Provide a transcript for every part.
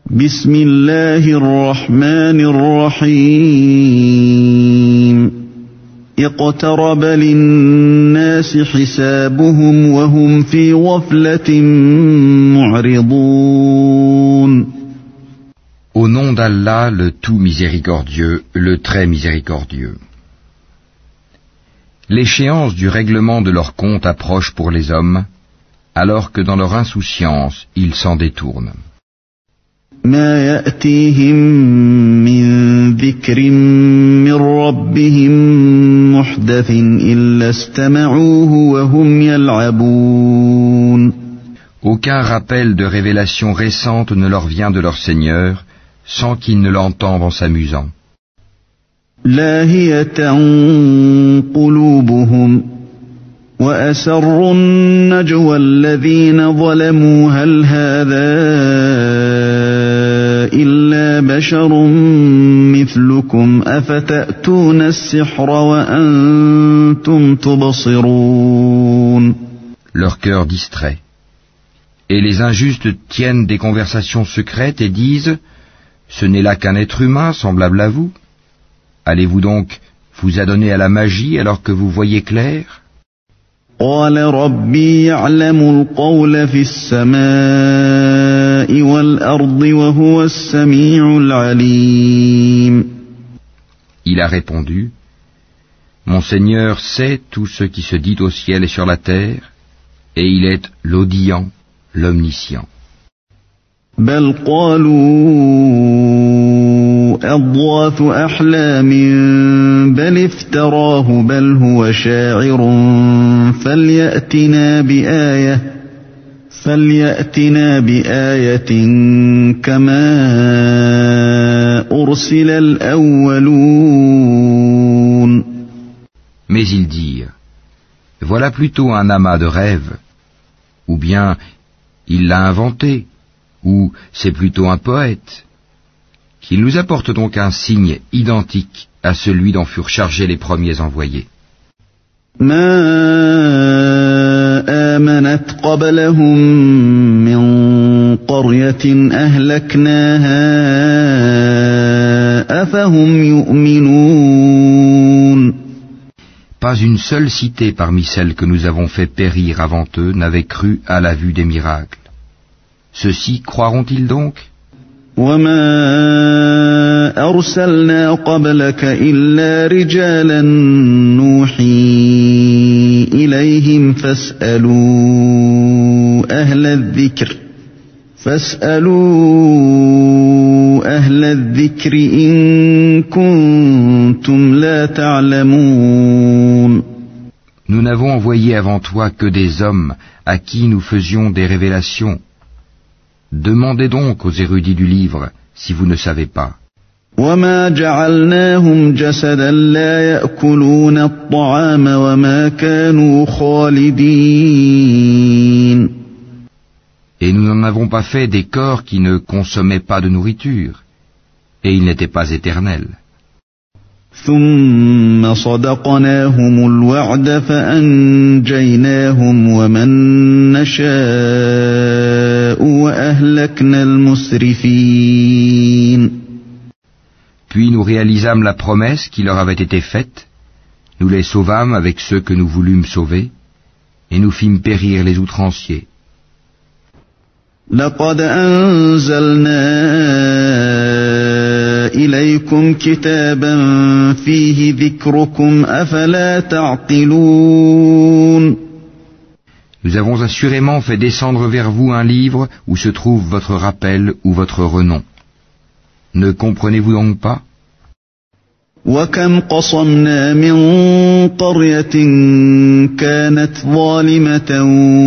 بسم الله الرحمن الرحيم اقترب للناس حسابهم وهم في غفلة معرضون. Au nom d'Allah, le tout miséricordieux, le très miséricordieux. L'échéance du règlement de leur compte approche pour les hommes, alors que dans leur insouciance, ils s'en détournent. ما يأتيهم من ذكر من ربهم محدث إلا استمعوه وهم يلعبون. Aucun rappel de révélation récente ne leur vient de leur Seigneur, sans qu'ils ne l'entendent en s'amusant. لاهية قلوبهم وأسروا النجوى الذين ظلموا هل هذا إلا بشر مثلكم أفتأتون السحر وأنتم تبصرون. Leur cœur distrait. Et les injustes tiennent des conversations secrètes et disent « Ce n'est là qu'un être humain semblable à vous. Allez-vous donc vous adonner à la magie alors que vous voyez clair ?» قال ربي يعلم القول في السماء والأرض وهو السميع العليم. Il a répondu « Mon Seigneur sait tout ce qui se dit au ciel et sur la terre, et il est l'audient, l'omniscient. » بل قالوا أضغاث أحلام بل افتراه بل هو شاعر فليأتنا بآية كما أرسل الأولون. Mais ils dirent « Voilà plutôt un amas de rêves, ou bien il l'a inventé, ou c'est plutôt un poète. Qu'il nous apporte donc un signe identique à celui dont furent chargés les premiers envoyés. ما آمنت قبلهم من قرية أهلكناها أفهم يؤمنون. Pas une seule cité parmi celles que nous avons fait périr avant eux n'avait cru à la vue des miracles. Ceux-ci croiront-ils donc? وما أرسلنا قبلك إلا رجالا نوحي إليهم فاسألوا أهل الذكر إن كنتم لا تعلمون. Nous n'avons envoyé avant toi que des hommes à qui nous faisions des révélations. Demandez donc aux érudits du livre si vous ne savez pas. وما جعلناهم جسدا لا يأكلون الطعام وما كانوا خالدين. Et nous n'en avons pas fait des corps qui ne consommaient pas de nourriture, et ils n'étaient pas éternels. ثم صدقناهم الوعد فأنجيناهم ومن نشاء وأهلكنا المسرفين. Puis nous réalisâmes la promesse qui leur avait été faite, nous les sauvâmes avec ceux que nous voulûmes sauver, et nous fîmes périr les outranciers. لقد أنزلنا إليكم كتابا فيه ذكركم أفلا تعقلون. Nous avons assurément fait descendre vers vous un livre où se trouve votre rappel ou votre renom. Ne comprenez-vous donc pas? وكم قصمنا من قرية كانت ظالمة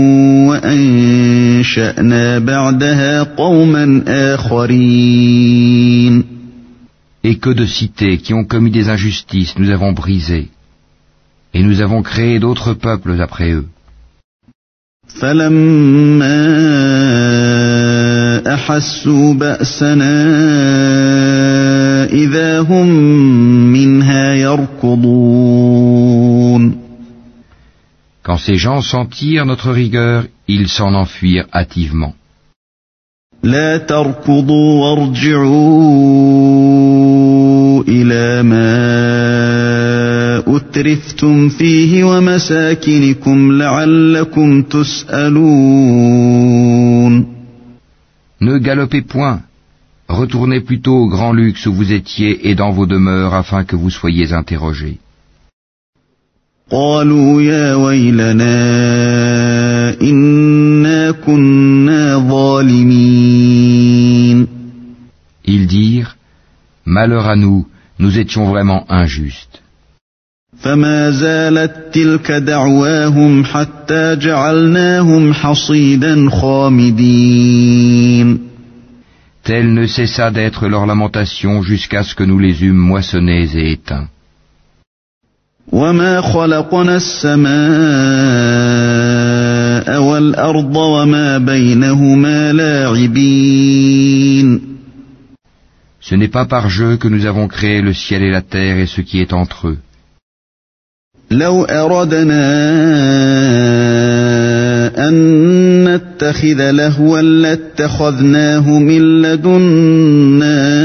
وأنشأنا بعدها قوما آخرين. Et que de cités qui ont commis des injustices nous avons brisées, et nous avons créé d'autres peuples après eux. فلما أحسوا بأسنا إذا هم منها يركضون. Quand ces gens sentirent notre rigueur, ils s'en enfuirent hâtivement. لا تركضوا وارجعوا إلى ما أترفتم فيه ومساكنكم لعلكم تسألون. Ne galopez point, retournez plutôt au grand luxe où vous étiez et dans vos demeures afin que vous soyez interrogés. قالوا يا ويلنا إنا كنا ظالمين. Ils dirent, malheur à nous, nous étions vraiment injustes. فما زالت تلك دعواهم حتى جعلناهم حصيدا خامدين. Telle ne cessa d'être leur lamentation jusqu'à ce que nous les eûmes moissonnés et éteints. وما خلقنا السماء والأرض وما بينهما لاعبين. Ce n'est pas par jeu que nous avons créé le ciel et la terre et ce qui est entre eux. لو أردنا أن نتخذ لهوا لاتخذناه من لدنا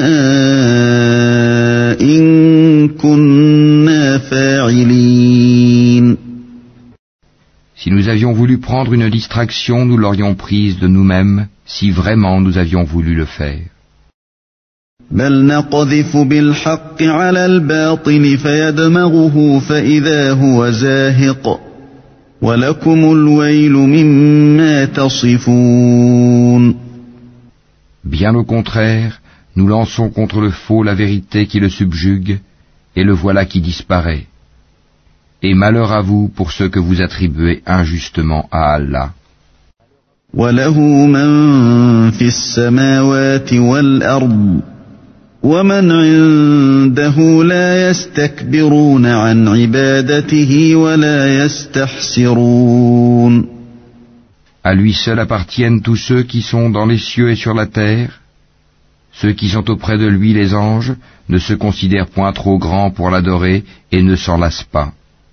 إن كنا فاعلين. Si nous avions voulu prendre une distraction, nous l'aurions prise de nous-mêmes, si vraiment nous avions voulu le faire. بل نقذف بالحق على الباطل فيدمغه فإذا هو زاهق ولكم الويل مما تصفون. Bien au contraire, nous lançons contre le faux la vérité qui le subjugue, et le voilà qui disparaît. Et malheur à vous pour ce que vous attribuez injustement à Allah. وله من في السماوات والأرض ومن عنده لا يستكبرون عن عبادته ولا يستحسرون. À lui seul appartiennent tous ceux qui sont dans les cieux et sur la terre. Ceux qui sont auprès de lui, les anges, ne se considèrent point trop grands pour l'adorer et ne s'en lassent pas.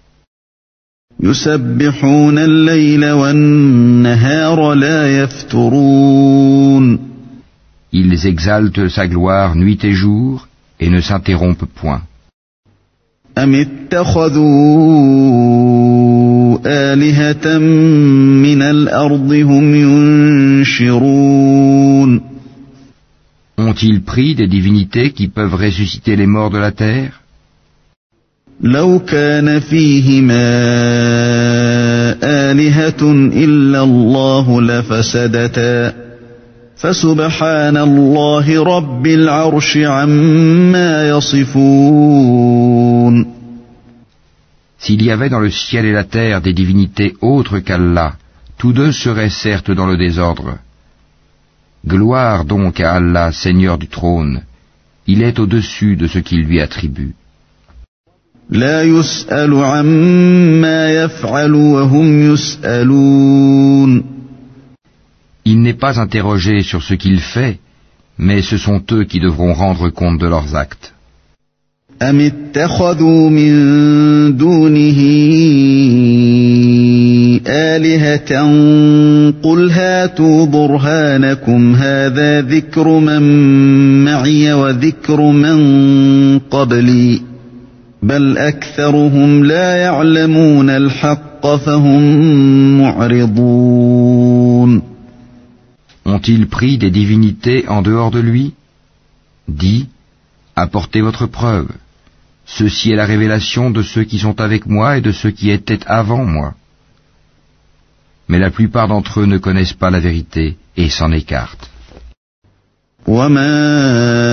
يسبحون الليل والنهار لا يفترون. Ils exaltent sa gloire nuit et jour et ne s'interrompent point. أم اتخذوا آلهة من الأرض هم ينشرون. Ont-ils pris des divinités qui peuvent ressusciter les morts de la terre? لو كان فيهما آلهة إلا الله لفسدتا فسبحان الله رب العرش عما يصفون. S'il y avait dans le ciel et la terre des divinités autres qu'Allah, tous deux seraient certes dans le désordre. Gloire donc à Allah, Seigneur du trône, il est au-dessus de ce qu'il lui attribue. لا يسأل عما يفعل وهم يسألون. Il n'est pas interrogé sur ce qu'il fait, mais ce sont eux qui devront rendre compte de leurs actes. أم اتخذوا من دونه آلهة قل هاتوا برهانكم هذا ذكر من معي وذكر من قبلي بل أكثرهم لا يعلمون الحق فهم معرضون. Ont-ils pris des divinités en dehors de lui? Dis, apportez votre preuve. Ceci est la révélation de ceux qui sont avec moi et de ceux qui étaient avant moi. Mais la plupart d'entre eux ne connaissent pas la vérité et s'en écartent. وما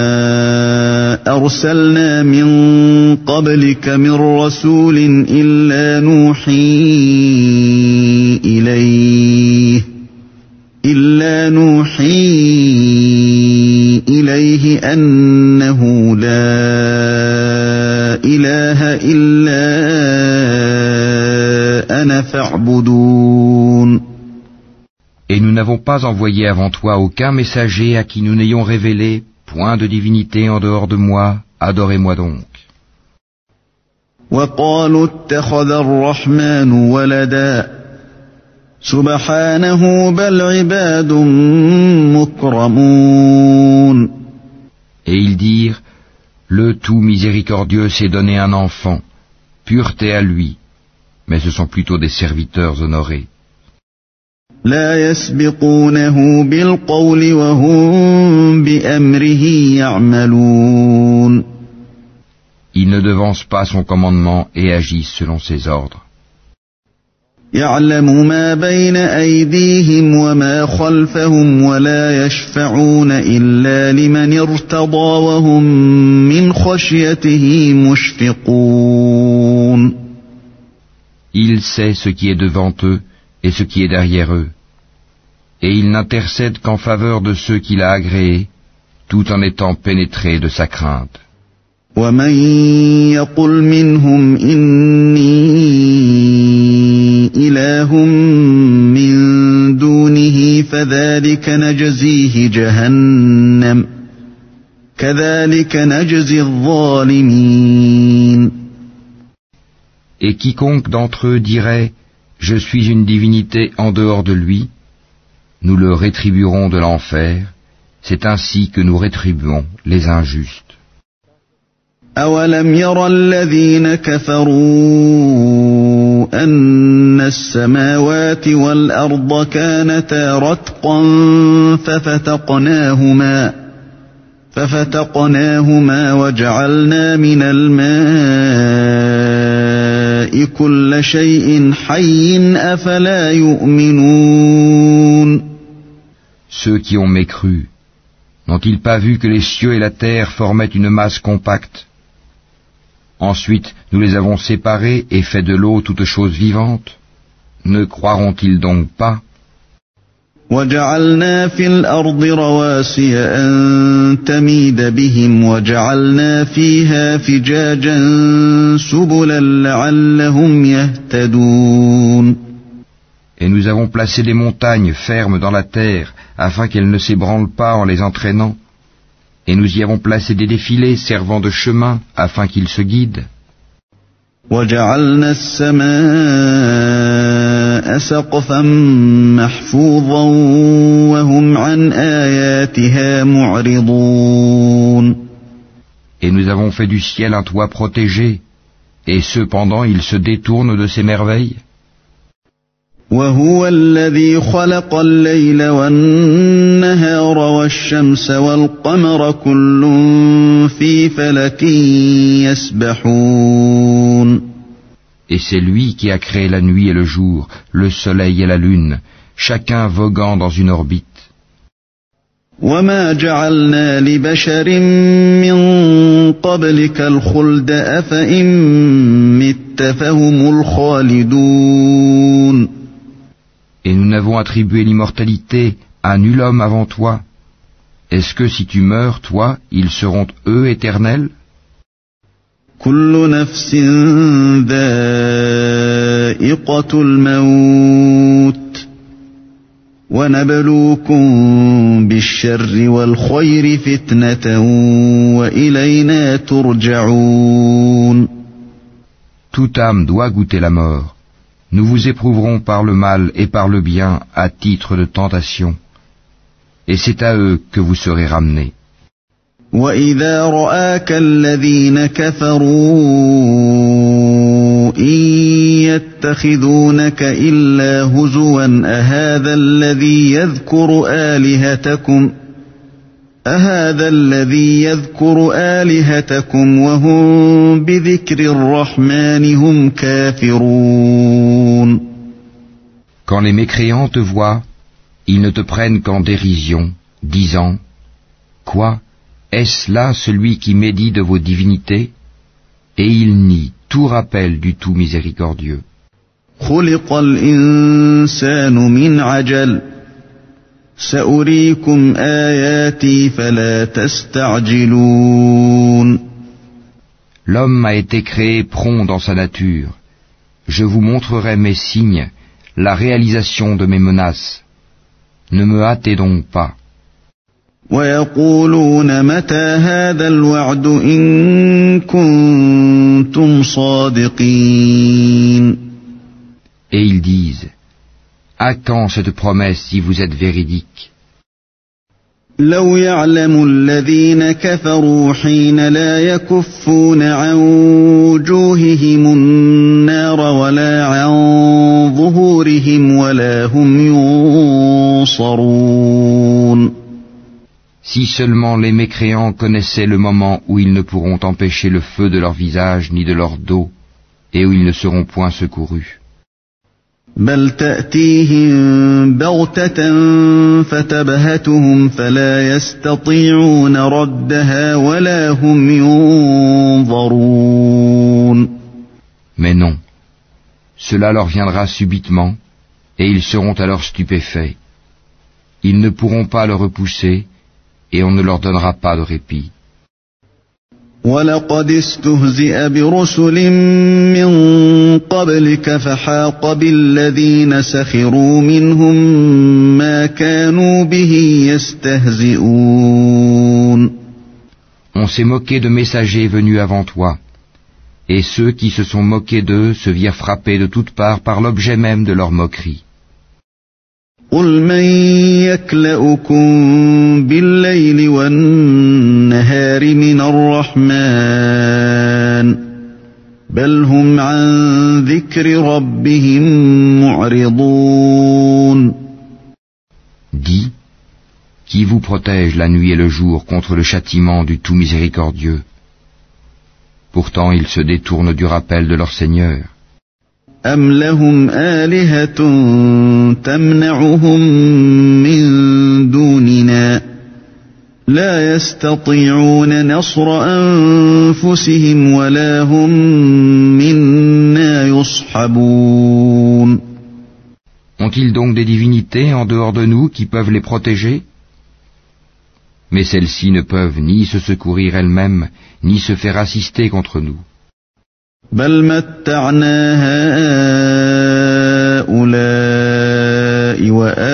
أرسلنا من قبلك من رسول إلا نوحي إليه أنه لا إله إلا أنا فاعبدون. Et nous n'avons pas envoyé avant toi aucun messager à qui nous n'ayons révélé point de divinité en dehors de moi, adorez-moi donc. وقالوا اتخذ الرحمن ولدا سبحانه بل عباد مكرمون. Et ils dirent, le tout miséricordieux s'est donné un enfant, pureté à lui, mais ce sont plutôt des serviteurs honorés. لا يسبقونه بالقول وهم بأمره يعملون. Ils ne devancent pas son commandement et agissent selon ses ordres. يعلم ما بين أيديهم وما خلفهم ولا يشفعون إلا لمن ارتضى وهم من خشيته مشفقون. Il sait ce qui est devant eux et ce qui est derrière eux, et il n'intercède qu'en faveur de ceux qu'il a agréés, tout en étant pénétré de sa crainte. ومن يقل منهم إني إله من دونه فذلك نجزيه جهنم كذلك نجزي الظالمين. Et quiconque d'entre eux dirait « Je suis une divinité en dehors de lui », nous le rétribuerons de l'enfer, c'est ainsi que nous rétribuons les injustes. أولم ير الذين كفروا أن السماوات والأرض كانتا رتقا ففتقناهما وجعلنا من الماء كل شيء حي أفلا يؤمنون. Ceux qui ont mécru, n'ont-ils pas vu que les cieux et la terre formaient une masse compacte? Ensuite, nous les avons séparés et fait de l'eau toute chose vivante. Ne croiront-ils donc pas? وَجَعَلْنَا فِي الْأَرْضِ رَوَاسِيَ أَن تَمِيدَ بِهِمْ وَجَعَلْنَا فِيهَا فِجَاجًا سُبُلًا لَعَلَّهُمْ يَهْتَدُونَ. Et nous avons placé des montagnes fermes dans la terre afin qu'elles ne s'ébranlent pas en les entraînant. Et nous y avons placé des défilés servant de chemin afin qu'ils se guident. وَجَعَلْنَا السَّمَاءَ سَقْفًا مَحْفُوظًا وَهُمْ عَنْ آيَاتِهَا مُعْرِضُونَ. Et nous avons fait du ciel un toit protégé, et cependant ils se détournent de ces merveilles. وَهُوَ الَّذِي خَلَقَ اللَّيْلَ وَالنَّهَارَ وَالشَّمْسَ وَالْقَمَرَ كُلٌّ فِي فَلَكٍ يَسْبَحُونَ. Et c'est lui qui a créé la nuit et le jour, le soleil et la lune, chacun voguant dans une orbite. وَمَا جَعَلْنَا لِبَشَرٍ مِّن قَبْلِكَ الْخُلْدَ أَفَإِن مِّتَّ فَهُمُ الْخَالِدُونَ. Et nous n'avons attribué l'immortalité à nul homme avant toi. Est-ce que si tu meurs, toi, ils seront eux éternels? كُلُّ نَفْسٍ ذَائِقَةُ الْمَوْتِ وَنَبْلُوكُم بِالشَّرِّ وَالْخَيْرِ فِتْنَةً وَإِلَيْنَا تُرْجَعُونَ. Toute âme doit goûter la mort. Nous vous éprouverons par le mal et par le bien à titre de tentation. Et c'est à eux que vous serez ramenés. وَإِذَا رَآكَ الَّذِينَ كَفَرُوا إِن يَتَّخِذُونَكَ إِلَّا هُزُوًا أَهَذَا الَّذِي يَذْكُرُ آلِهَتَكُمْ وَهُمْ بِذِكْرِ الرَّحْمَنِ هُمْ كَافِرُونَ. Quand les mécréants te voient, ils ne te prennent qu'en dérision, disant « Quoi? Est-ce là celui qui médit de vos divinités ?» Et ils nient tout rappel du tout miséricordieux. خُلِقَ الْإِنسَانُ مِنْ عَجَلٍ سَأُرِيكُمْ آيَاتِي فَلَا تَسْتَعْجِلُونَ. L'homme a été créé prompt dans sa nature. Je vous montrerai mes signes, la réalisation de mes menaces. Ne me hâtez donc pas. وَيَقُولُونَ مَتَى هَذَا الْوَعْدُ إِن كُنتُمْ صَادِقِينَ. Et ils disent, À quand cette promesse si vous êtes véridique? لو يعلم الذين كفروا حين لا يكفون عن وجوههم النار ولا عن ظهورهم ولا هم ينصرون. Si seulement les mécréants connaissaient le moment où ils ne pourront empêcher le feu de leur visage ni de leur dos, et où ils ne seront point secourus. بل تأتيهم بغتة فتبهتهم فلا يستطيعون ردها ولا هم ينظرون. Mais non, cela leur viendra subitement, et ils seront alors stupéfaits. Ils ne pourront pas le repousser, et on ne leur donnera pas de répit. وَلَقَدِ اسْتُهْزِئَ بِرُسُلٍ مِّن قَبْلِكَ فَحَاقَ بِالَّذِينَ سَخِرُوا مِنْهُم مَّا كَانُوا بِهِ يَسْتَهْزِئُونَ. On s'est moqué de messagers venus avant toi, et ceux qui se sont moqués d'eux se virent frappés de toutes parts par l'objet même de leur moquerie. قُلْ مَن يَكْلَؤُكُم بِاللَّيْلِ وَالنَّهَارِ مِنَ الرَّحْمَٰنِ بَلْ هُمْ عَن ذِكْرِ رَبِّهِم مُّعْرِضُونَ. Dis, qui vous protège la nuit et le jour contre le châtiment du tout miséricordieux? Pourtant ils se détournent du rappel de leur Seigneur. أَمْ لَهُمْ آلِهَةٌ تَمْنَعُهُم مِّن دُونِنَا لَا يَسْتَطِيعُونَ نَصْرَ أَنفُسِهِمْ وَلَا هُم مِّنَّا يُصْحَبُونَ. Ont-ils donc des divinités en dehors de nous qui peuvent les protéger? Mais celles-ci ne peuvent ni se secourir elles-mêmes, ni se faire assister contre nous. بَلْ مَتَّعْنَا هَٰؤُلَاءِ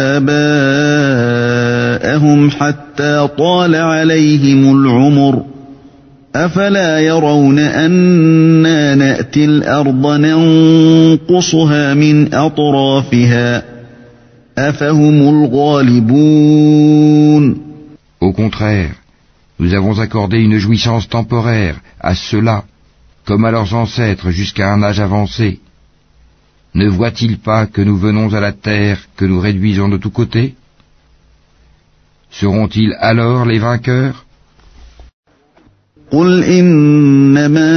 وَآبَاءَهُمْ حَتَّىٰ طَالَ عَلَيْهِمُ الْعُمُرُ أَفَلَا يَرَوْنَ أَنَّا نَأْتِي الْأَرْضَ نَنقُصُهَا مِنْ أَطْرَافِهَا أَفَهُمُ الْغَالِبُونَ. Au contraire, nous avons accordé une jouissance temporaire à ceux-là, comme à leurs ancêtres jusqu'à un âge avancé. Ne voient-ils pas que nous venons à la terre que nous réduisons de tous côtés? Seront-ils alors les vainqueurs? قُلْ إِنَّمَا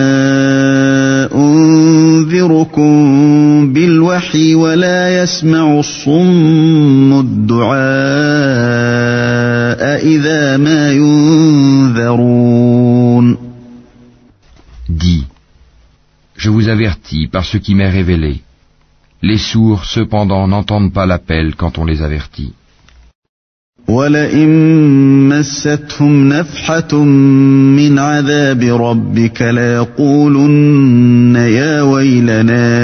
أُنذِرُكُم بِالْوَحْيِ وَلَا يَسْمَعُ الصُّمُّ الدُّعَاءَ إِذَا مَا يُنذَرُونَ. Dis, je vous avertis par ce qui m'est révélé. Les sourds, cependant, n'entendent pas l'appel quand on les avertit. وَلَئِن مَّسَّتْهُمْ نَفْحَةٌ مِّنْ عَذَابِ رَبِّكَ لَيَقُولُنَّ يَا وَيْلَنَا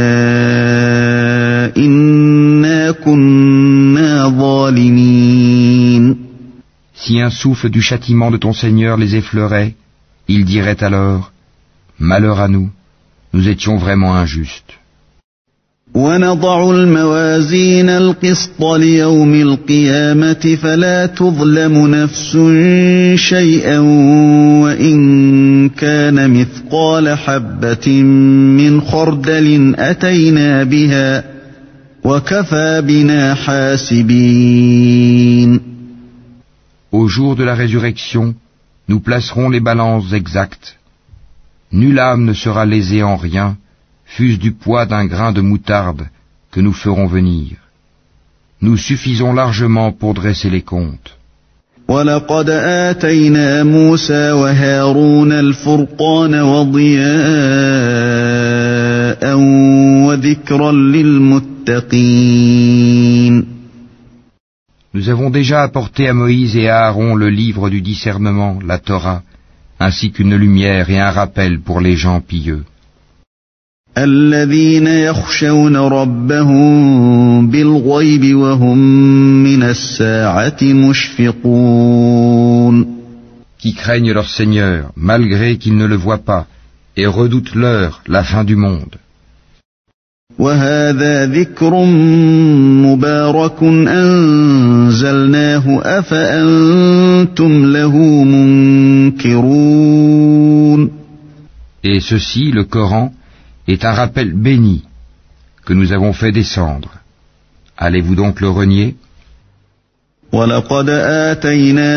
إِنَّا كُنَّا ظَالِمِينَ. Si un souffle du châtiment de ton Seigneur les effleurait, ils diraient alors: malheur à nous, nous étions vraiment injustes. وَنَضَعُ الْمَوَازِينَ الْقِسْطَ لِيَوْمِ الْقِيَامَةِ فَلَا تُظْلَمُ نَفْسٌ شَيْئًا وَإِن كَانَ مِثْقَالَ حَبَّةٍ مِّنْ خَرْدَلٍ أَتَيْنَا بِهَا وَكَفَى بِنَا حَاسِبِينَ. Au jour de la résurrection, nous placerons les balances exactes. Nulle âme ne sera lésée en rien, fût-ce du poids d'un grain de moutarde que nous ferons venir. Nous suffisons largement pour dresser les comptes. وَلَقَدْ آتَيْنَا مُوسَى وَهَارُونَ الْفُرْقَانَ وَضِيَاءً وَذِكْرًا لِلْمُتَّقِينَ. Nous avons déjà apporté à Moïse et à Aaron le livre du discernement, la Torah, ainsi qu'une lumière et un rappel pour les gens pieux. الَّذِينَ يَخْشَوْنَ رَبَّهُم بِالْغَيْبِ وَهُم مِّنَ السَّاعَةِ مُشْفِقُونَ. Qui craignent leur Seigneur, malgré qu'ils ne le voient pas, et redoutent l'heure, la fin du monde. وهذا ذكر مبارك أنزلناه أفأنتم له منكرون. Et ceci, le Coran, est un rappel béni que nous avons fait descendre. Allez-vous donc le renier? وَلَقَدْ آتَيْنَا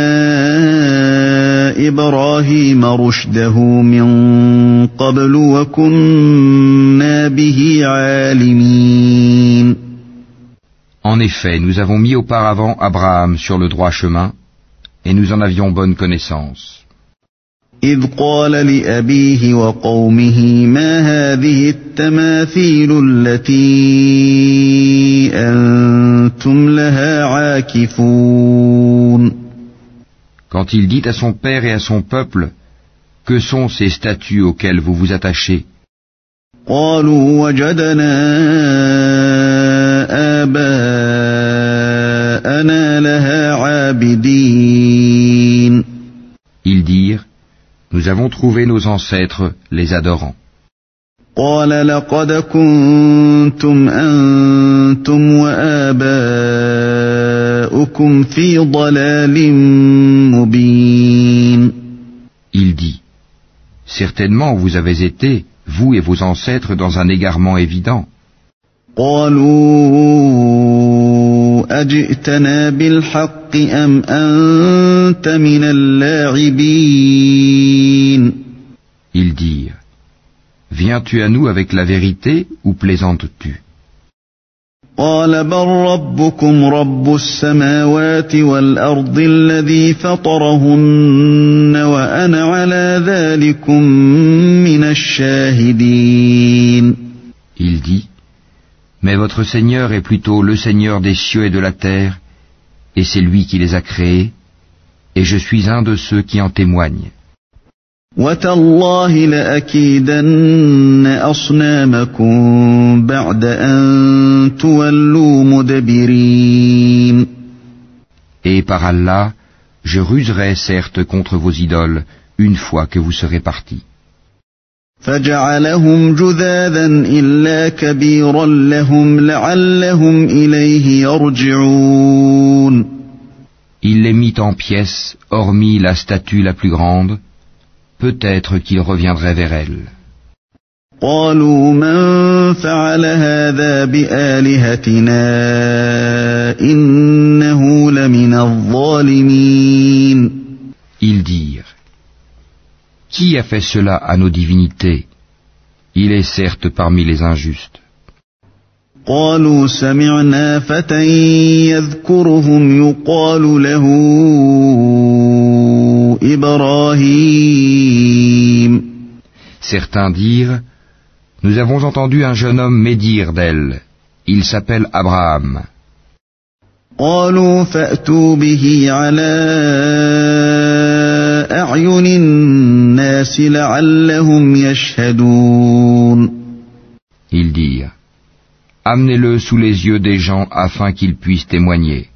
إِبْرَاهِيمَ رُشْدَهُ مِنْ قَبْلُ وَكُنَّا بِهِ عَالِمِينَ. En effet, nous avons mis auparavant Abraham sur le droit chemin, et nous en avions bonne connaissance. إِذْ قَالَ لِأَبِيهِ وَقَوْمِهِ مَا هَذِهِ التَّمَاثِيلُ الَّتِي أَنْتُمْ لَهَا عَاكِفُونَ. Quand il dit à son père et à son peuple, que sont ces statues auxquelles vous vous attachez? قَالُوا وَجَدْنَا آبَاءَنَا لَهَا عَابِدِينَ. Ils dirent, nous avons trouvé nos ancêtres les adorant. قَالَ لَقَدْ كُنْتُمْ أَنْتُمْ وَآبَاؤُكُمْ فِي ضَلَالٍ مُبِينٍ. Il dit, certainement vous avez été, vous et vos ancêtres, dans un égarement évident. قَالُوا أَجِئْتَنَا بِالْحَقِّ أَمْ أَنْتَ مِنَ اللاعبين. Ils dirent, viens-tu à nous avec la vérité ou plaisantes-tu? قَالَ بَلْ رَبُّكُمْ رَبُّ السَّمَاوَاتِ وَالْأَرْضِ الَّذِي فَطَرَهُنَّ وَأَنَا عَلَى ذَلِكُمْ مِنَ الشَّاهِدِينَ. Il dit, mais votre Seigneur est plutôt le Seigneur des cieux et de la terre, et c'est lui qui les a créés, et je suis un de ceux qui en témoignent. وَتَاللَّهِ لَأَكِيدَنَّ أَصْنَامَكُمْ بَعْدَ أَن تُوَلُّوا مُدْبِرِينَ. Et par Allah, je ruserai certes contre vos idoles, une fois que vous serez partis. فَجَعَلَهُمْ جُذَاذًا إِلَّا كَبِيرًا لَهُمْ لَعَلَّهُمْ إِلَيْهِ يَرْجِعُونَ. Il les mit en pièces, hormis la statue la plus grande, peut-être qu'ils reviendraient vers elle. قالوا من فعل هذا بآلهتنا إنه لمن الظالمين. Ils dirent, qui a fait cela à nos divinités? Il est certes parmi les injustes. قالوا سمعنا فتى يذكرهم يقال له إبراهيم. Certains dirent, nous avons entendu un jeune homme médire d'elle. Il s'appelle Abraham. قالوا فأتوا به على أعين الناس لعلهم يشهدون. Ils dirent, amenez-le sous les yeux des gens afin qu'ils puissent témoigner.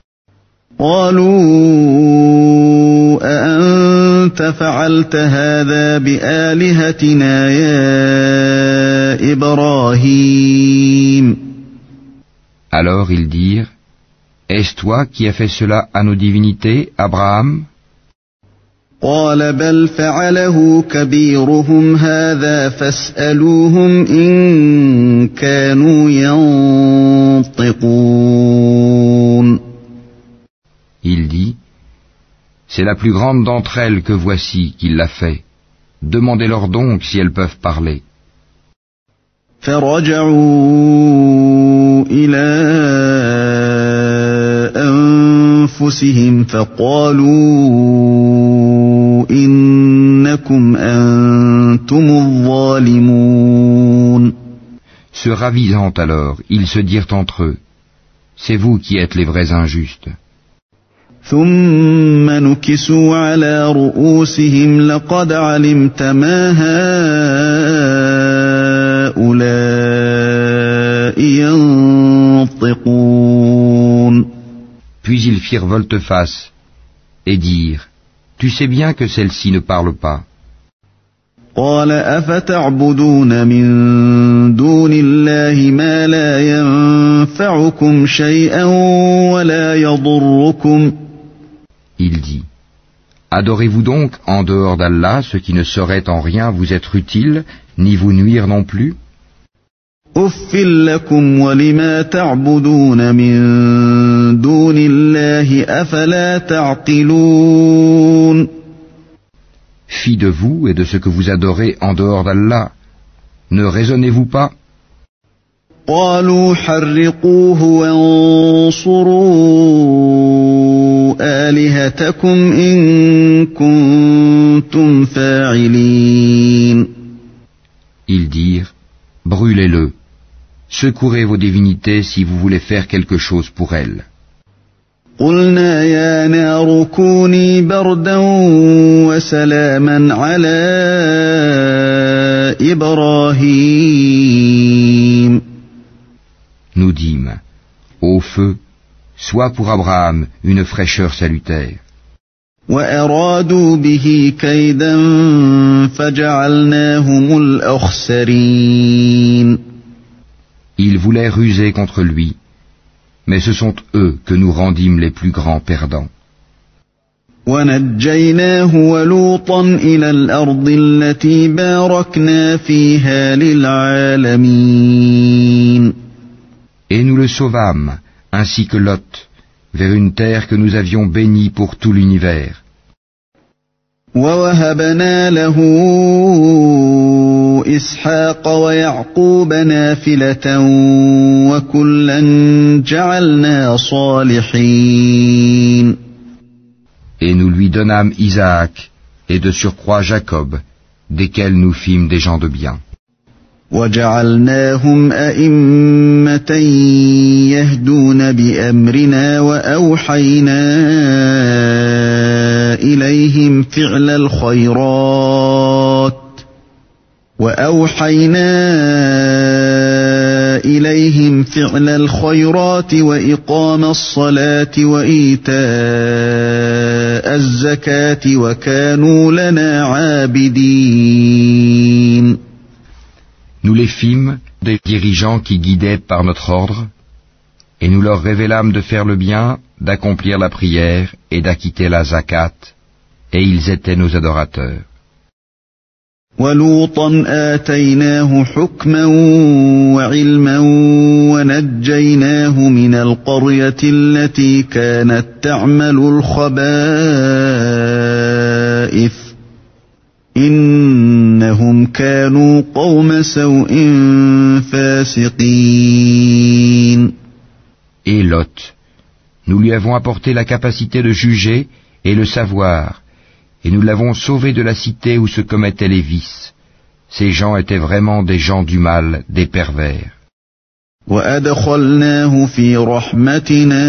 قالوا أأنت فعلت هذا بآلهتنا يا إبراهيم. Alors ils dirent, est-ce toi qui as fait cela à nos divinités, Abraham? قال بل فعله كبيرهم هذا فاسألوهم إن كانوا ينطقون. Il dit, c'est la plus grande d'entre elles que voici qui l'a fait. Demandez-leur donc si elles peuvent parler. فرجعوا إلى أنفسهم فقالوا إنكم أنتم الظالمون. Se ravisant alors, ils se dirent entre eux, c'est vous qui êtes les vrais injustes. ثم نكسوا على رؤوسهم لقد علمت ما هؤلاء ينطقون. Puis ils firent volte-face et dirent, tu sais bien que celle-ci ne parle pas. قال أفتعبدون من دون الله ما لا ينفعكم شيئا ولا يضركم. Il dit, adorez-vous donc en dehors d'Allah ce qui ne saurait en rien vous être utile, ni vous nuire non plus? أف لكم ولما تعبدون من دون الله أفلا تعقلون. Fi de vous et de ce que vous adorez en dehors d'Allah, ne raisonnez-vous pas? قالوا حرقوه وانصروا آلهتكم إن كنتم فاعلين. Ils dirent, brûlez-le, secourez vos divinités si vous voulez faire quelque chose pour elles. قلنا يا نار كوني بردا وسلاما على إبراهيم. Nous dîmes, ô feu, sois pour Abraham une fraîcheur salutaire. وأرادوا به كيدا فجعلناهم الأخسرين. Ils voulaient ruser contre lui, mais ce sont eux que nous rendîmes les plus grands perdants. ونجيناه ولوطا إلى الأرض التي باركنا فيها للعالمين. Et nous le sauvâmes, ainsi que Lot, vers une terre que nous avions bénie pour tout l'univers. ووهبنا له إسحاق ويعقوب نافلة وكلا جعلنا صالحين. Et nous lui donnâmes Isaac, et de surcroît Jacob, desquels nous fîmes des gens de bien. وجعلناهم أئمة يهدون بأمرنا وأوحينا إليهم فعل الخيرات وإقام الصلاة وإيتاء الزكاة وكانوا لنا عابدين. Nous les fîmes des dirigeants qui guidaient par notre ordre, et nous leur révélâmes de faire le bien, d'accomplir la prière et d'acquitter la zakat, et ils étaient nos adorateurs. وَلُوطًا آتَيْنَاهُ حُكْمًا وَعِلْمًا وَنَجَّيْنَاهُ مِنَ الْقَرْيَةِ الَّتِي كَانَتْ تَعْمَلُ الْخَبَائِثَ إِنَّهُمْ كَانُوا قَوْمَ سَوْءٍ فَاسِقِينَ. Et Lot, nous lui avons apporté la capacité de juger et le savoir, et nous l'avons sauvé de la cité où se commettaient les vices. Ces gens étaient vraiment des gens du mal, des pervers. وَأَدْخَلْنَاهُ فِي رَحْمَتِنَا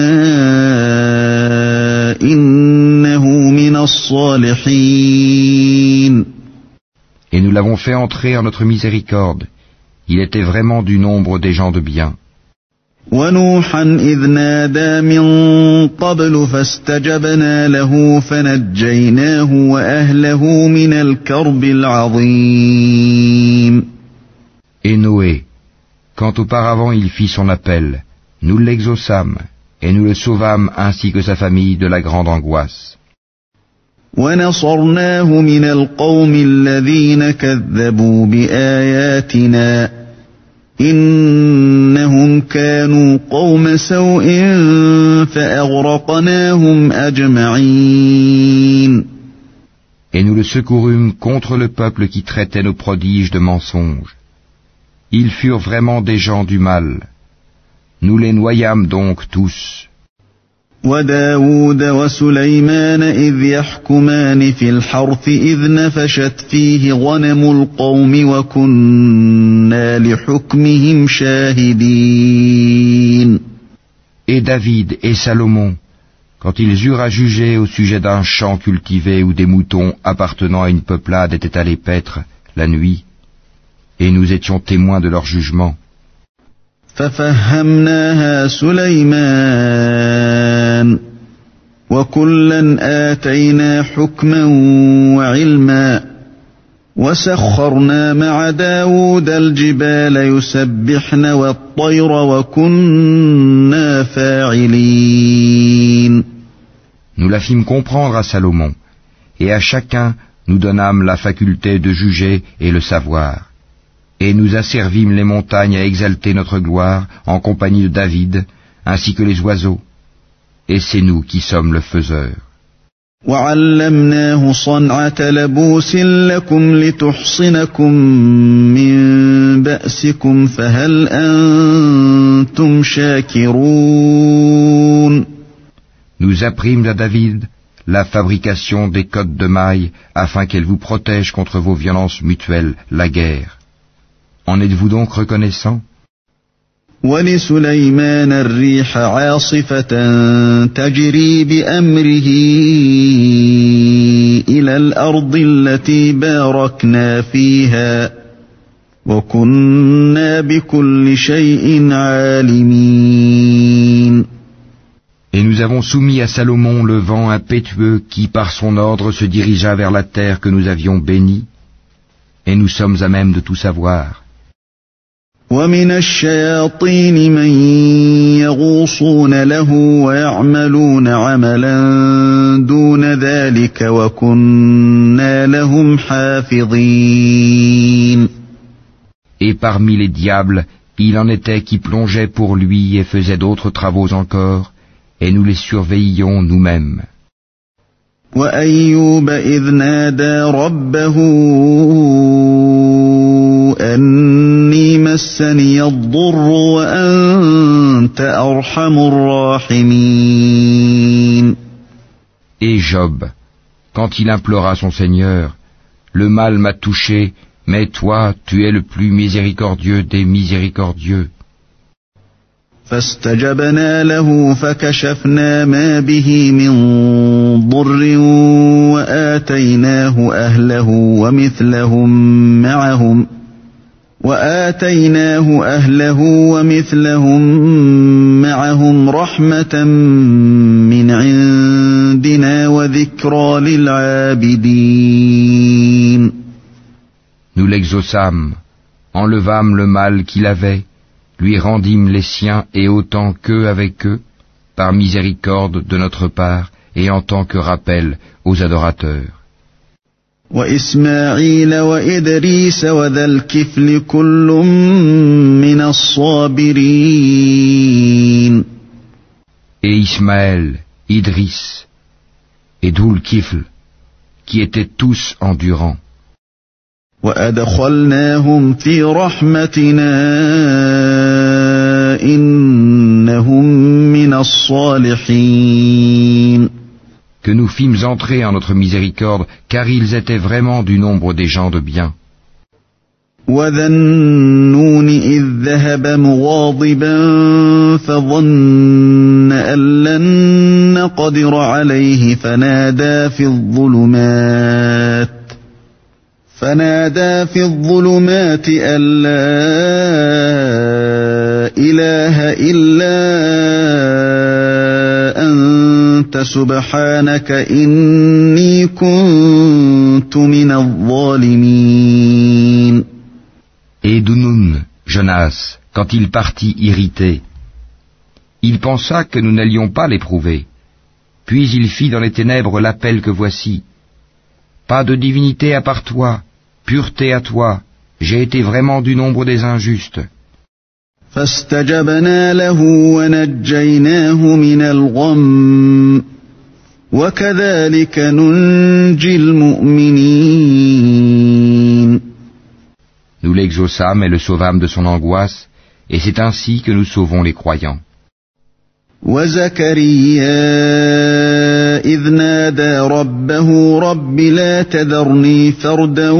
إِنَّهُ مِنَ الصَّالِحِينَ. Et nous l'avons fait entrer en notre miséricorde. Il était vraiment du nombre des gens de bien. وَنُوحًا إِذْ نَادَى مِن قَبْلُ فَاسْتَجَبْنَا لَهُ فَنَجَّيْنَاهُ وَأَهْلَهُ مِنَ الْكَرْبِ الْعَظِيمِ. Et Noé, quand auparavant il fit son appel, nous l'exaucâmes, et nous le sauvâmes ainsi que sa famille de la grande angoisse. وَنَصَرْنَاهُ مِنَ الْقَوْمِ الَّذِينَ كَذَّبُوا بِآيَاتِنَا إِنَّهُمْ كَانُوا قَوْمَ سَوْءٍ فَأَغْرَقْنَاهُمْ أَجْمَعِينَ. Et nous le secourûmes contre le peuple qui traitait nos prodiges de mensonges. Ils furent vraiment des gens du mal. Nous les noyâmes donc tous. وَدَاوُودَ وَسُلَيْمَانَ إِذْ يَحْكُمَانِ فِي الْحَرْثِ إِذْ نَفَشَتْ فِيهِ غَنَمُ الْقَوْمِ وَكُنَّا لِحُكْمِهِمْ شَاهِدِينَ. Et David et Salomon, quand ils eurent à juger au sujet d'un champ cultivé où des moutons appartenant à une peuplade étaient allés paître la nuit, et nous étions témoins de leur jugement. فَفَهَّمْنَاهَا سُلَيْمَانَ وَكُلًّا آتَيْنَا حُكْمًا وَعِلْمًا وسخرنا مع داود الجبال يسبحن والطير وكنا فاعلين. Nous la fîmes comprendre à Salomon, et à chacun nous donnâmes la faculté de juger et le savoir. Et nous asservîmes les montagnes à exalter notre gloire en compagnie de David, ainsi que les oiseaux. Et c'est nous qui sommes le faiseur. وعلمناه صنعة لبوس لكم لتحصنكم من بأسكم فهل أنتم شاكرون. Nous apprîmes à David la fabrication des cottes de mailles afin qu'elles vous protègent contre vos violences mutuelles, la guerre. En êtes-vous donc reconnaissants? ولسليمان الريح عاصفة تجري بأمره إلى الأرض التي باركنا فيها وكنا بكل شيء عالمين. Et nous avons soumis à Salomon le vent impétueux qui, par son ordre, se dirigea vers la terre que nous avions bénie, et nous sommes à même de tout savoir. ومن الشياطين من يغوصون له ويعملون عملا دون ذلك وكنا لهم حافظين. Et parmi les diables, il en était qui plongeaient pour lui et faisaient d'autres travaux encore, et nous les surveillions nous-mêmes. وأيوب إذ نادى ربه أني مسني الضر وأنت أرحم الراحمين. Et Job, quand il implora son Seigneur, le mal m'a touché, mais toi, tu es le plus miséricordieux des miséricordieux. فاستجبنا له فكشفنا ما به من ضر وآتيناه أهله ومثلهم معهم رحمة من عندنا وذكرى للعابدين. Nous l'exaucâmes, enlevâmes le mal qu'il avait, lui rendîmes les siens et autant qu'eux avec eux, par miséricorde de notre part et en tant que rappel aux adorateurs. وإسماعيل وإدريس وذا الكفل كل من الصابرين. Et Ismaël, Idris et Dhul-Kifl, qui étaient tous endurants. وأدخلناهم في رحمتنا إنهم من الصالحين. Que nous fîmes entrer en notre miséricorde, car ils étaient vraiment du nombre des gens de bien. وذا النون إذ ذهب مغاضبا فظن أن لن نقدر عليه فنادى في الظلمات أن لا إله إلا أنت سبحانك إني كنت من الظالمين. Et Dunoun, Jonas, quand il partit irrité, il pensa que nous n'allions pas l'éprouver. Puis il fit dans les ténèbres l'appel que voici. Pas de divinité à part toi, pureté à toi, j'ai été vraiment du nombre des injustes. فاستجبنا له ونجيناه من الغم وكذلك ننجي المؤمنين. Nous l'exaucâmes et le sauvâmes de son angoisse, et c'est ainsi que nous sauvons les croyants. وزكريا إذ نادى ربه رب لا تذرني فردا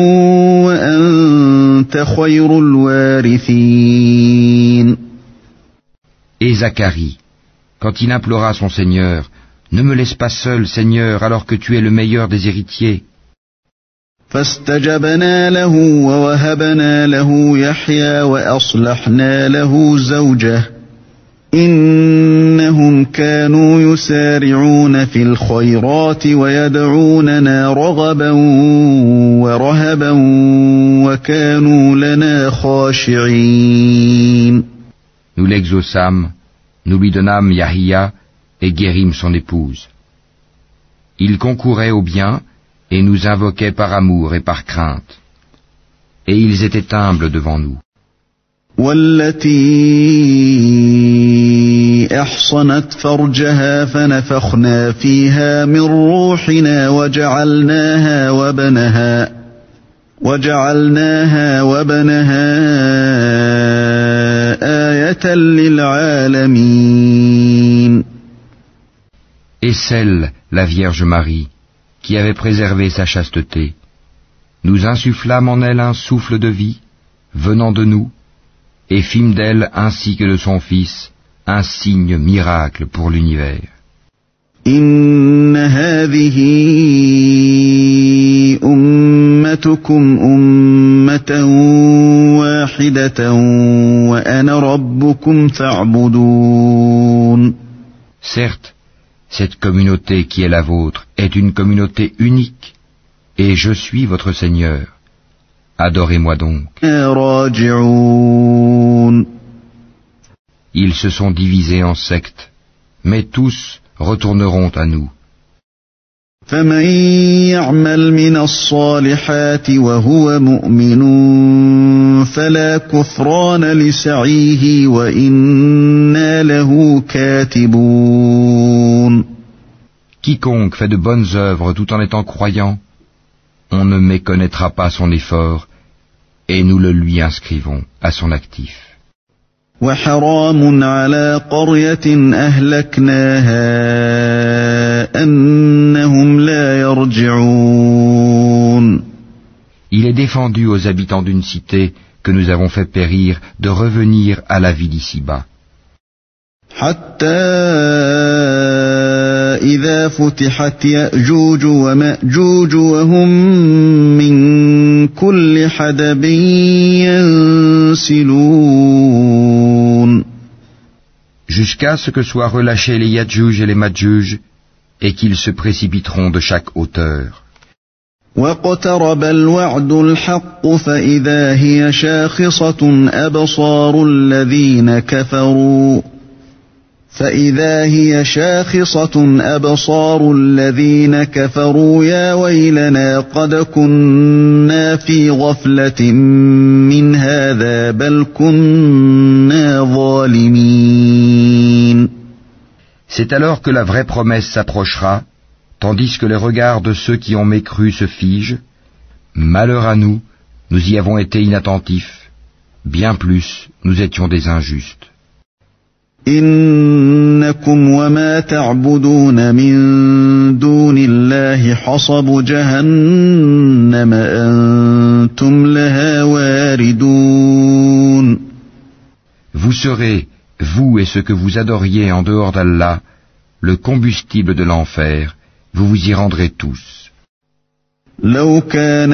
وأنت خير الوارثين. Et Zacharie, quand il implora son Seigneur, ne me laisse pas seul, Seigneur, alors que tu es le meilleur des héritiers. فاستجبنا له ووهبنا له يحيى وأصلحنا له زوجه إنهم كانوا يسارعون في الخيرات ويدعوننا رغبا ورهبا وكانوا لنا خاشعين. Nous l'exaucâmes, nous lui donnâmes Yahia et guérîmes son épouse. Il concourait au bien et nous invoquait par amour et par crainte. Et ils étaient humbles devant nous. والتي أحصنت فرجها فنفخنا فيها من روحنا وجعلناها وبنها آية للعالمين. Et celle, la Vierge Marie, qui avait préservé sa chasteté, nous insufflâmes en elle un souffle de vie, venant de nous, et fîmes d'elle ainsi que de son Fils un signe miracle pour l'univers. إن هذه أمتكم أمة واحدة وأنا ربكم فاعبدون. Certes, cette communauté qui est la vôtre est une communauté unique, et je suis votre Seigneur. Adorez-moi donc. راجعون. Ils se sont divisés en sectes, mais tous retourneront à nous. فمن يعمل من الصالحات وهو مؤمن فلا كفران لسعيه وإنا له كاتبون. Quiconque fait de bonnes œuvres tout en étant croyant, on ne méconnaîtra pas son effort, et nous le lui inscrivons à son actif. وحرام على قرية أهلكناها أنهم لا يرجعون. Il est défendu aux habitants d'une cité que nous avons fait périr de revenir à la vie d'ici-bas. حتى إذا فتحت يأجوج ومأجوج وهم من كل حدب ينسلون. Jusqu'à ce que soient relâchés les Yadjouj et les Madjouj, et qu'ils se précipiteront de chaque hauteur. واقترب الوعد الحق فإذا هي شاخصة أبصار الذين كفروا يا ويلنا قد كنا في غفلة من هذا بل كنا ظالمين. C'est alors que la vraie promesse s'approchera, tandis que les regards de ceux qui ont mécru se figent. Malheur à nous, nous y avons été inattentifs. Bien plus, nous étions des injustes. إنكم وما تعبدون من دون الله حصب جهنم أنتم لها واردون. Vous serez, vous et ceux que vous adoriez en dehors d'Allah, le combustible de l'enfer, vous vous y rendrez tous. لو كان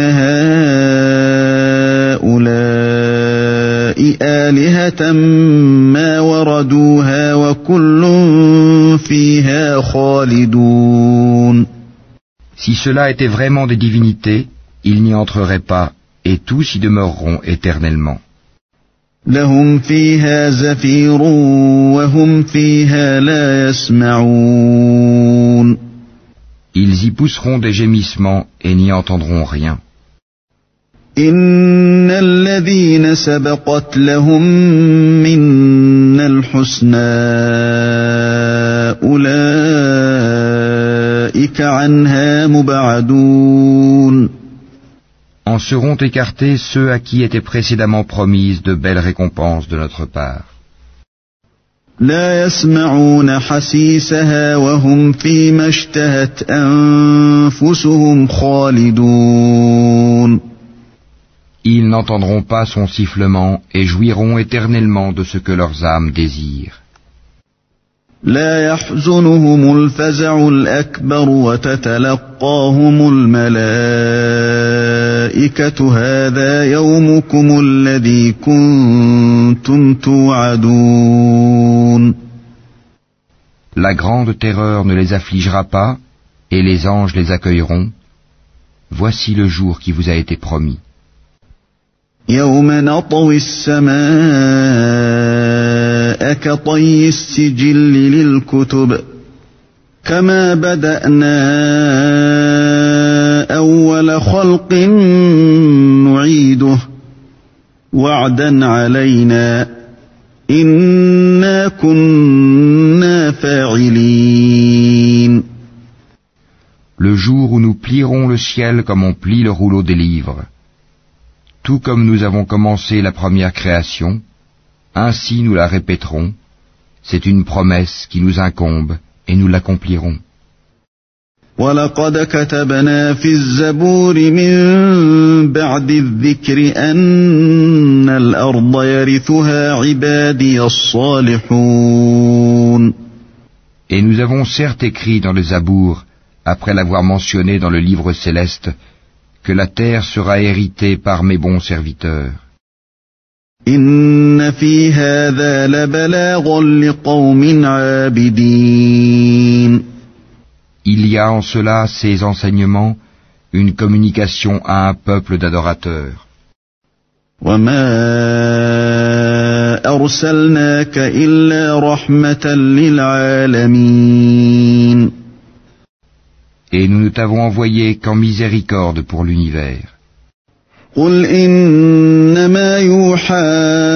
هؤلاء آلهة ما وردوها وكل فيها خالدون. Si cela était vraiment des divinités, ils n'y entreraient pas, et tous y demeureront éternellement. لهم فيها زفير وهم فيها لا يسمعون. Ils y pousseront des gémissements et n'y entendront rien. إن الذين سبقت لهم منا الحسنى أولئك عنها مبعدون. En seront écartés ceux à qui étaient précédemment promises de belles récompenses de notre part. لا يسمعون حسيسها وهم فيما اشتهت أنفسهم خالدون. Ils n'entendront pas son sifflement et jouiront éternellement de ce que leurs âmes désirent. لا يحزنهم الفزع الأكبر وتتلقاهم الملائكة الْمَلَائِكَةُ هَذَا يَوْمُكُمُ الَّذِي كُنتُمْ تُوعَدُونَ. La grande terreur ne les affligera pas, et les anges les accueilleront. Voici le jour qui vous a été promis. يَوْمَ نَطْوِي السَّمَاءَ كَطَيِّ السِّجِلِّ لِلْكُتُبِ كَمَا بَدَأْنَا أَوَّلَ خَلْقٍ نُعِيدُهُ وَعْدًا عَلَيْنَا إِنَّا كُنَّا فَاعِلِينَ. Le jour où nous plierons le ciel comme on plie le rouleau des livres. Tout comme nous avons commencé la première création, ainsi nous la répéterons. C'est une promesse qui nous incombe et nous l'accomplirons. وَلَقَدْ كَتَبْنَا فِي الزَّبُورِ مِن بَعْدِ الذِّكْرِ أَنَّ الْأَرْضَ يَرِثُهَا عِبَادِيَ الصَّالِحُونَ. Et nous avons certes écrit dans le Zabour, après l'avoir mentionné dans le livre céleste, que la terre sera héritée par mes bons serviteurs. إِنَّ فِي هَذَا لَبَلَاغًا لِقَوْمٍ عَابِدِينَ. Il y a en cela, ces enseignements, une communication à un peuple d'adorateurs. وَمَا أَرْسَلْنَاكَ إِلَّا رَحْمَةً لِلْعَالَمِينَ. Et nous ne t'avons envoyé qu'en miséricorde pour l'univers. قُلْ إِنَّمَا يُوحَى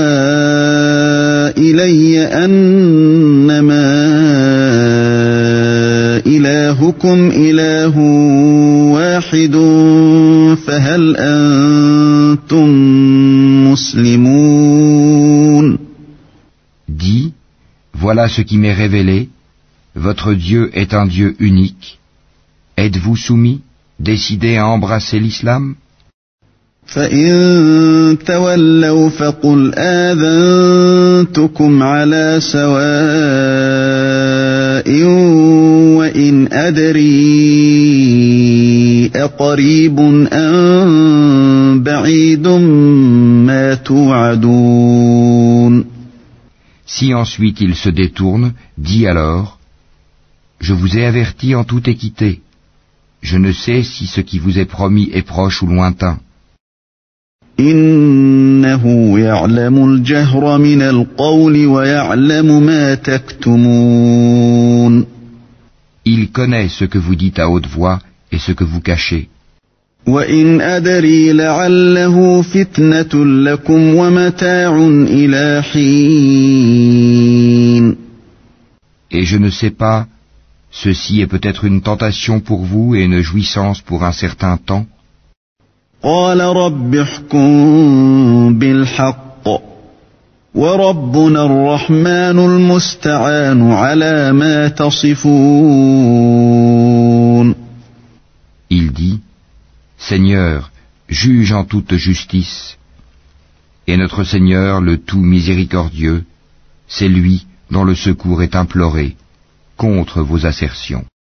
إِلَيَّ أَنَّمَا إِلَٰهُكُمْ إِلَٰهٌ وَاحِدٌ فَهَلْ أَنْتُمْ مُسْلِمُونَ. Dis, voilà ce qui m'est révélé, votre Dieu est un Dieu unique. Êtes-vous soumis, décidés à embrasser l'islam? فَإِن تَوَلَّوْا فَقُلْ آذَنْتُكُمْ عَلَى سَوَاءٍ وَإِنْ أَدْرِي أَقَرِيبٌ أَمْ بَعِيدٌ مَا تُوعَدُونَ. Si ensuite ils se détournent, dis alors, je vous ai averti en toute équité. Je ne sais si ce qui vous est promis est proche ou lointain. إِنَّهُ يَعْلَمُ الْجَهْرَ مِنَ الْقَوْلِ وَيَعْلَمُ مَا تَكْتُمُونَ. Il connaît ce que vous dites à haute voix et ce que vous cachez. وَإِنْ أَدْرِي لَعَلَّهُ فِتْنَةٌ لَكُمْ وَمَتَاعٌ إِلَى حِينٍ. Et je ne sais pas, ceci est peut-être une tentation pour vous et une jouissance pour un certain temps. قَالَ رَبِّ احْكُم بِالْحَقِّ وَرَبُّنَا الرَّحْمَنُ الْمُسْتَعَانُ عَلَى مَا تَصِفُونَ. Il dit, Seigneur, juge en toute justice. Et notre Seigneur, le tout miséricordieux, c'est lui dont le secours est imploré contre vos assertions.